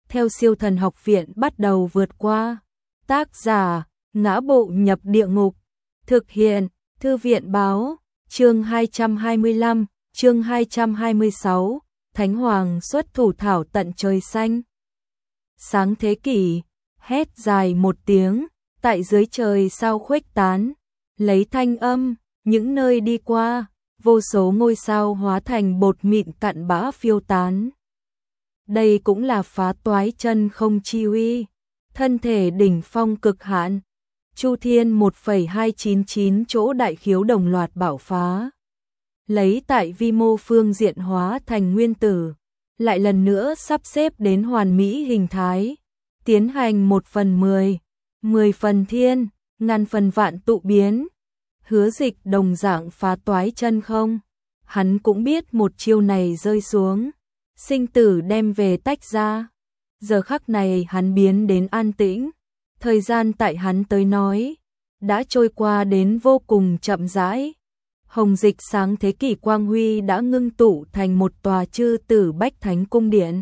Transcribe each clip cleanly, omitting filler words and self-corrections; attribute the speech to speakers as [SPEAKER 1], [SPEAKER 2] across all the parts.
[SPEAKER 1] theo Siêu Thần Học Viện bắt đầu vượt qua. Tác giả: Ngã Bộ Nhập Địa Ngục. Thực hiện: Thư viện báo. Chương 225, chương 226, Thánh Hoàng xuất thủ thảo tận trời xanh. Sáng thế kỷ, hét dài một tiếng, tại dưới trời sao khuếch tán, lấy thanh âm, những nơi đi qua, vô số ngôi sao hóa thành bột mịn cặn bã phiêu tán. Đây cũng là phá toái chân không chi uy, thân thể đỉnh phong cực hạn. Chu thiên 1,299 chỗ đại khiếu đồng loạt bạo phá. Lấy tại vi mô phương diện hóa thành nguyên tử, lại lần nữa sắp xếp đến hoàn mỹ hình thái, tiến hành 1/10, 10 phần thiên, ngàn phần vạn tụ biến. Hứa Dịch đồng dạng phá toái chân không, hắn cũng biết một chiêu này rơi xuống, sinh tử đem về tách ra. Giờ khắc này hắn biến đến an tĩnh, thời gian tại hắn tới nói đã trôi qua đến vô cùng chậm rãi. Hồng Dịch sáng thế kỷ quang huy đã ngưng tụ thành một tòa chư tử bách thánh cung điện.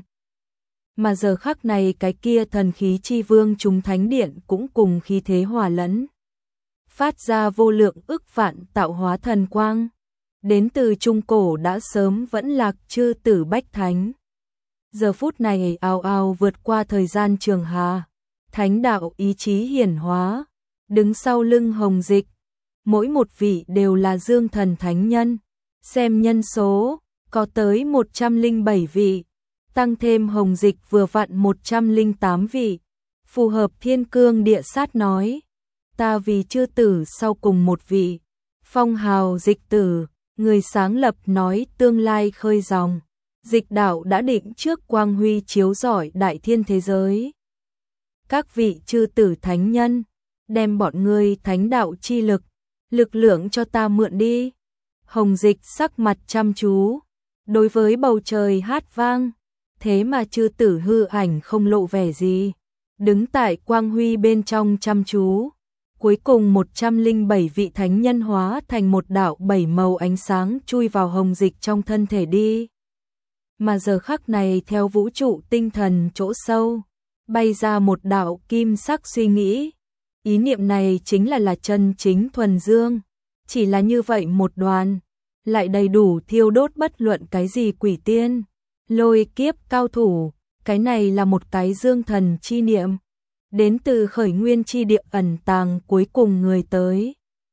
[SPEAKER 1] Mà giờ khắc này cái kia thần khí chi vương chúng thánh điện cũng cùng khí thế hòa lẫn, phát ra vô lượng ức vạn tạo hóa thần quang, đến từ trung cổ đã sớm vẫn lạc chư tử bách thánh. Giờ phút này ào ào vượt qua thời gian trường hà, thánh đạo ý chí hiển hóa, đứng sau lưng Hồng Dịch. Mỗi một vị đều là dương thần thánh nhân, xem nhân số, có tới 107 vị, tăng thêm Hồng Dịch vừa vặn 108 vị, phù hợp thiên cương địa sát nói. Ta vì chư tử sau cùng một vị, phong hào dịch tử, người sáng lập nói tương lai khơi dòng. Dịch đạo đã định trước quang huy chiếu rọi đại thiên thế giới. Các vị chư tử thánh nhân, đem bọn ngươi thánh đạo chi lực, lực lượng cho ta mượn đi. Hồng Dịch sắc mặt chăm chú, đối với bầu trời hát vang, thế mà chư tử hư ảnh không lộ vẻ gì, đứng tại quang huy bên trong chăm chú. Cuối cùng 107 vị thánh nhân hóa thành một đạo 7 màu ánh sáng chui vào Hồng Dịch trong thân thể đi. Mà giờ khắc này theo vũ trụ tinh thần chỗ sâu, bay ra một đạo kim sắc suy nghĩ. Ý niệm này chính là chân chính thuần dương, chỉ là như vậy một đoàn, lại đầy đủ thiêu đốt bất luận cái gì quỷ tiên, lôi kiếp cao thủ, cái này là một cái dương thần chi niệm, đến từ khởi nguyên chi địa ẩn tàng cuối cùng người tới.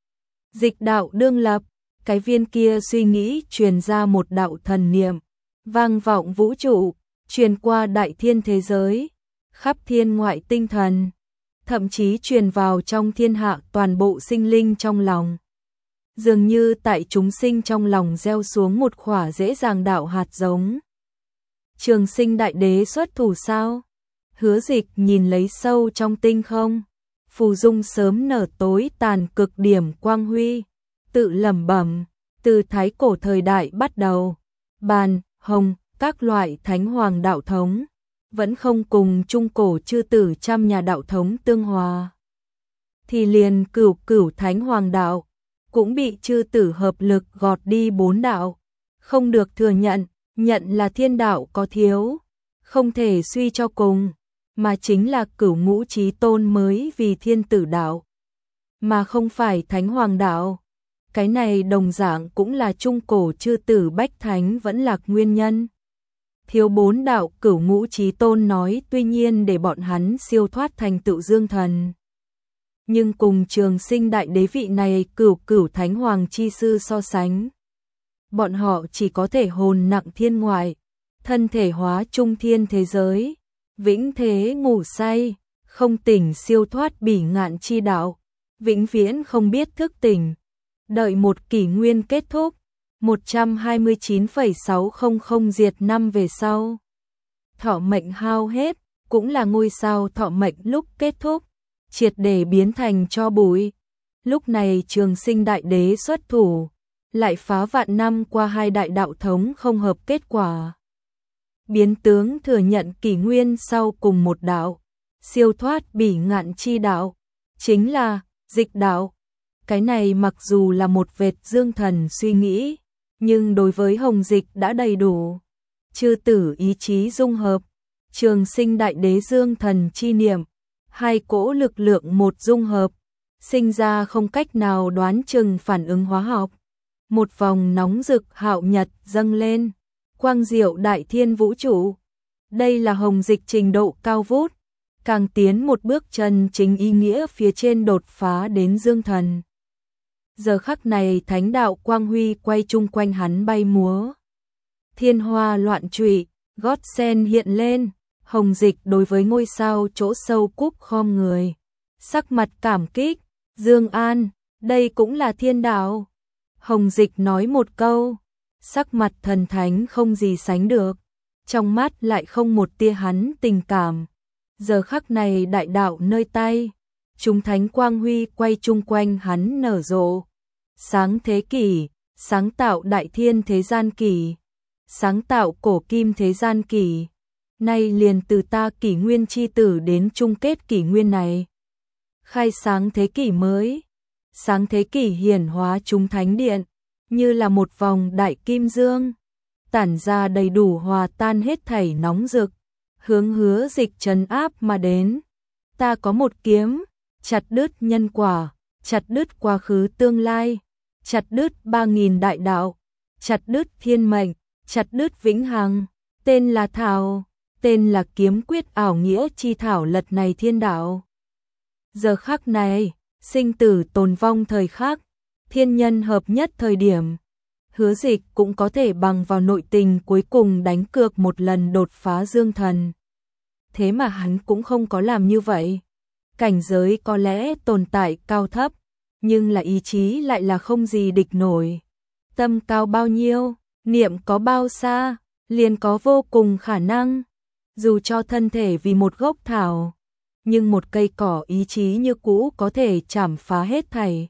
[SPEAKER 1] Dịch đạo đương lập, cái viên kia suy nghĩ truyền ra một đạo thần niệm, vang vọng vũ trụ, truyền qua đại thiên thế giới, khắp thiên ngoại tinh thần, thậm chí truyền vào trong thiên hạ toàn bộ sinh linh trong lòng. Dường như tại chúng sinh trong lòng gieo xuống một khỏa dễ dàng đạo hạt giống. Trường Sinh Đại Đế xuất thủ sao? Hứa Dịch nhìn lấy sâu trong tinh không, phù dung sớm nở tối tàn cực điểm quang huy, tự lẩm bẩm, từ thái cổ thời đại bắt đầu, bàn, hồng, các loại thánh hoàng đạo thống vẫn không cùng trung cổ chư tử trăm nhà đạo thống tương hòa, thì liền cửu cửu thánh hoàng đạo cũng bị chư tử hợp lực gọt đi 4 đạo, không được thừa nhận, nhận là thiên đạo có thiếu, không thể suy cho cùng, mà chính là cửu ngũ chí tôn mới vì thiên tử đạo, mà không phải thánh hoàng đạo. Cái này đồng dạng cũng là trung cổ chư tử bách thánh vẫn lạc nguyên nhân. Thiếu 4 đạo cửu ngũ chí tôn nói tuy nhiên để bọn hắn siêu thoát thành tựu dương thần, nhưng cùng Trường Sinh Đại Đế vị này cửu cửu thánh hoàng chi sư so sánh, bọn họ chỉ có thể hồn nặng thiên ngoại, thân thể hóa trung thiên thế giới, vĩnh thế ngủ say, không tỉnh siêu thoát bỉ ngạn chi đạo, vĩnh viễn không biết thức tỉnh. Đợi một kỷ nguyên kết thúc, 129,600 diệt năm về sau, thọ mệnh hao hết, cũng là ngôi sao thọ mệnh lúc kết thúc, triệt để biến thành tro bụi. Lúc này Trường Sinh Đại Đế xuất thủ, lại phá vạn năm qua hai đại đạo thống không hợp kết quả. Biến tướng thừa nhận kỷ nguyên sau cùng một đạo, siêu thoát bỉ ngạn chi đạo, chính là dịch đạo. Cái này mặc dù là một vệt dương thần suy nghĩ, nhưng đối với Hồng Dịch đã đầy đủ. Chư tử ý chí dung hợp, Trường sinh đại đế dương thần chi niệm, hai cỗ lực lượng một dung hợp, sinh ra không cách nào đoán chừng phản ứng hóa học. Một vòng nóng rực hạo nhật dâng lên, quang diệu đại thiên vũ trụ. Đây là hồng dịch trình độ cao vút, càng tiến một bước chân chính ý nghĩa phía trên đột phá đến dương thần. Giờ khắc này thánh đạo quang huy quay chung quanh hắn bay múa. Thiên hoa loạn trụy, gót sen hiện lên, hồng dịch đối với ngôi sao chỗ sâu cúp khom người. Sắc mặt cảm kích, Dương An, đây cũng là thiên đạo. Hồng dịch nói một câu, sắc mặt thần thánh không gì sánh được, trong mắt lại không một tia hắn tình cảm. Giờ khắc này đại đạo nơi tay, chúng thánh quang huy quay chung quanh hắn nở rộ. Sáng thế kỷ, sáng tạo đại thiên thế gian kỷ, sáng tạo cổ kim thế gian kỷ. Nay liền từ ta kỷ nguyên chi tử đến chung kết kỷ nguyên này. Khai sáng thế kỷ mới, sáng thế kỷ hiển hóa chúng thánh điện, như là một vòng đại kim dương, tản ra đầy đủ hòa tan hết thảy nóng rực, hướng Hứa Dịch trấn áp mà đến. Ta có một kiếm, chặt đứt nhân quả, chặt đứt quá khứ tương lai, chặt đứt 3000 đại đạo, chặt đứt thiên mệnh, chặt đứt vĩnh hằng, tên là Thảo, tên là kiếm quyết ảo nghĩa chi thảo lật này thiên đạo. Giờ khắc này, sinh tử tồn vong thời khắc, thiên nhân hợp nhất thời điểm, Hứa Dịch cũng có thể bằng vào nội tình cuối cùng đánh cược một lần đột phá dương thần. Thế mà hắn cũng không có làm như vậy. Cảnh giới có lẽ tồn tại cao thấp, nhưng là ý chí lại là không gì địch nổi. Tâm cao bao nhiêu, niệm có bao xa, liền có vô cùng khả năng. Dù cho thân thể vì một gốc thảo, nhưng một cây cỏ ý chí như cũ có thể chảm phá hết thảy.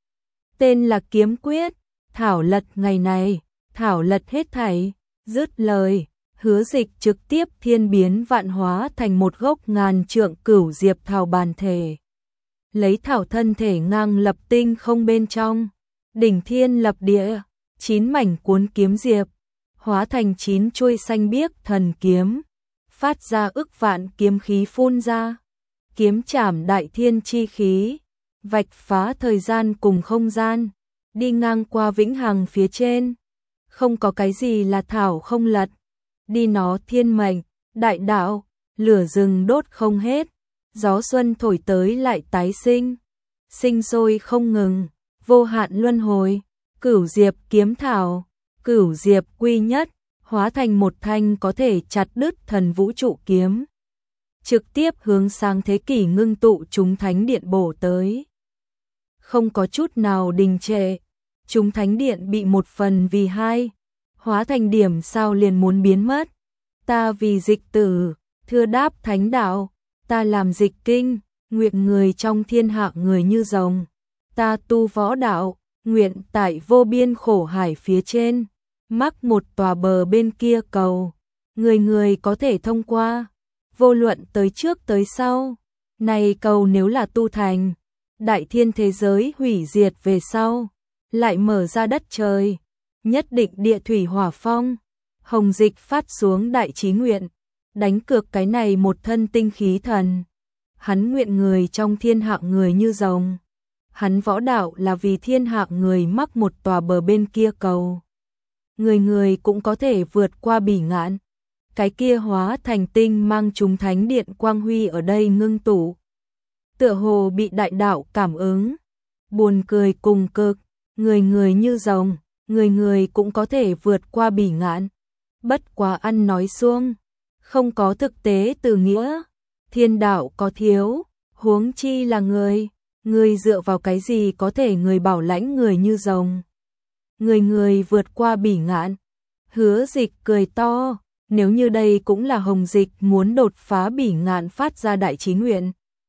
[SPEAKER 1] Tên là kiếm quyết, thảo lật ngày này, thảo lật hết thảy. Dứt lời, Hứa Dịch trực tiếp thiên biến vạn hóa thành một gốc ngàn trượng cửu diệp thảo bản thể. Lấy thảo thân thể ngang lập tinh không bên trong, đỉnh thiên lập địa, 9 mảnh cuốn kiếm diệp, hóa thành 9 chuôi xanh biếc thần kiếm, phát ra ức vạn kiếm khí phun ra, kiếm chảm đại thiên chi khí, vạch phá thời gian cùng không gian, đi ngang qua vĩnh hằng phía trên. Không có cái gì là thảo không lật, đi nó thiên mệnh, đại đạo, lửa rừng đốt không hết, gió xuân thổi tới lại tái sinh, sinh sôi không ngừng, vô hạn luân hồi, cửu diệp kiếm thảo, cửu diệp quy nhất, hóa thành một thanh có thể chặt đứt thần vũ trụ kiếm, trực tiếp hướng sang thế kỷ ngưng tụ chúng thánh điện bổ tới. Không có chút nào đình trệ, chúng thánh điện bị một phần vì hai, hóa thành điểm sao liền muốn biến mất. Ta vì dịch tử, thưa đáp thánh đạo, ta làm dịch kinh, nguyện người trong thiên hạ người như rồng. Ta tu võ đạo, nguyện tại vô biên khổ hải phía trên, mắc một tòa bờ bên kia cầu, người người có thể thông qua, vô luận tới trước tới sau. Này cầu nếu là tu thành, đại thiên thế giới hủy diệt về sau, lại mở ra đất trời, nhất định địa thủy hỏa phong. Hồng Dịch phát xuống đại chí nguyện, đánh cược cái này một thân tinh khí thần. Hắn nguyện người trong thiên hạ người như rồng. Hắn võ đạo là vì thiên hạ người mắc một tòa bờ bên kia cầu. Người người cũng có thể vượt qua bỉ ngạn. Cái kia hóa thành tinh mang chúng thánh điện quang huy ở đây ngưng tụ. Tựa hồ bị đại đạo cảm ứng. Buồn cười cùng cực, người người như rồng, người người cũng có thể vượt qua bỉ ngạn. Bất quá ăn nói suông, không có thực tế từ nghĩa. Thiên đạo có thiếu, huống chi là người. Người dựa vào cái gì có thể người bảo lãnh người như rồng. Người người vượt qua bỉ ngạn. Hứa Dịch cười to, nếu như đây cũng là Hồng Dịch muốn đột phá bỉ ngạn phát ra đại chí nguyện.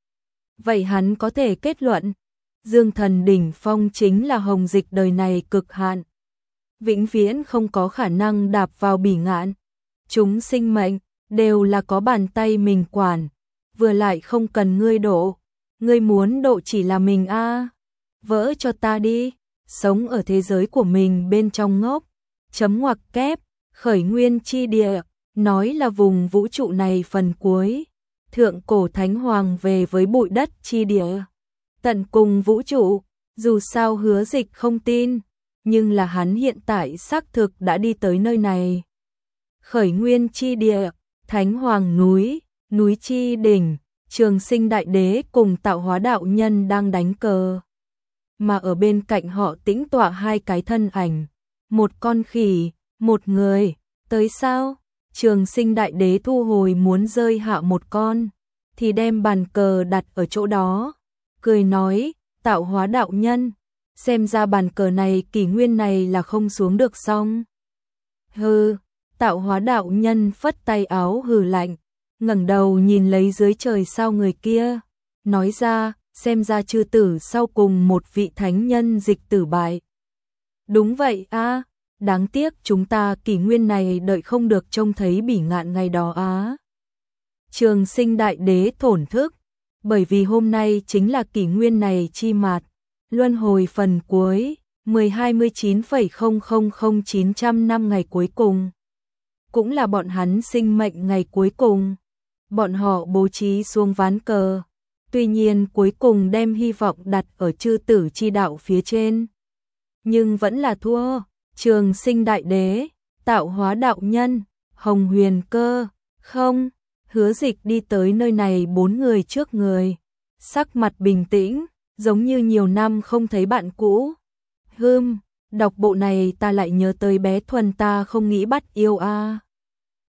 [SPEAKER 1] Vậy hắn có thể kết luận, dương thần đỉnh phong chính là Hồng Dịch đời này cực hạn. Vĩnh viễn không có khả năng đạp vào bỉ ngạn. Chúng sinh mệnh đều là có bàn tay mình quản, vừa lại không cần ngươi độ. Ngươi muốn độ chỉ là mình a, vỡ cho ta đi, sống ở thế giới của mình bên trong ngốc, chấm ngoặc kép, khởi nguyên chi địa, nói là vùng vũ trụ này phần cuối, thượng cổ thánh hoàng về với bụi đất chi địa, tận cùng vũ trụ, dù sao Hứa Dịch không tin, nhưng là hắn hiện tại xác thực đã đi tới nơi này. Khởi nguyên chi địa, thánh hoàng núi, núi chi đỉnh, Trường Sinh Đại Đế cùng Tạo Hóa đạo nhân đang đánh cờ. Mà ở bên cạnh họ tĩnh tọa hai cái thân ảnh, một con khỉ, một người, tới sao? Trường Sinh Đại Đế thu hồi muốn rơi hạ một con, thì đem bàn cờ đặt ở chỗ đó, cười nói, Tạo Hóa đạo nhân, xem ra bàn cờ này kỷ nguyên này là không xuống được xong. Hừ, Tạo Hóa đạo nhân phất tay áo hừ lạnh, ngẩng đầu nhìn lấy dưới trời sao người kia, nói ra, xem ra chư tử sau cùng một vị thánh nhân dịch tử bại. Đúng vậy a, đáng tiếc chúng ta kỷ nguyên này đợi không được trông thấy bỉ ngạn ngày đó á. Trường Sinh Đại Đế thổn thức, bởi vì hôm nay chính là kỷ nguyên này chi mạt, luân hồi phần cuối, 1029,000900 năm ngày cuối cùng. Cũng là bọn hắn sinh mệnh ngày cuối cùng. Bọn họ bố trí xuống ván cờ, tuy nhiên cuối cùng đem hy vọng đặt ở chư tử chi đạo phía trên. Nhưng vẫn là thua, Trường Sinh Đại Đế, Tạo Hóa đạo nhân, Hồng Huyền Cơ, không, Hứa Dịch đi tới nơi này 4 người trước người, sắc mặt bình tĩnh, giống như nhiều năm không thấy bạn cũ. Đọc bộ này ta lại nhớ tới bé Thuần ta không nghĩ bắt yêu a.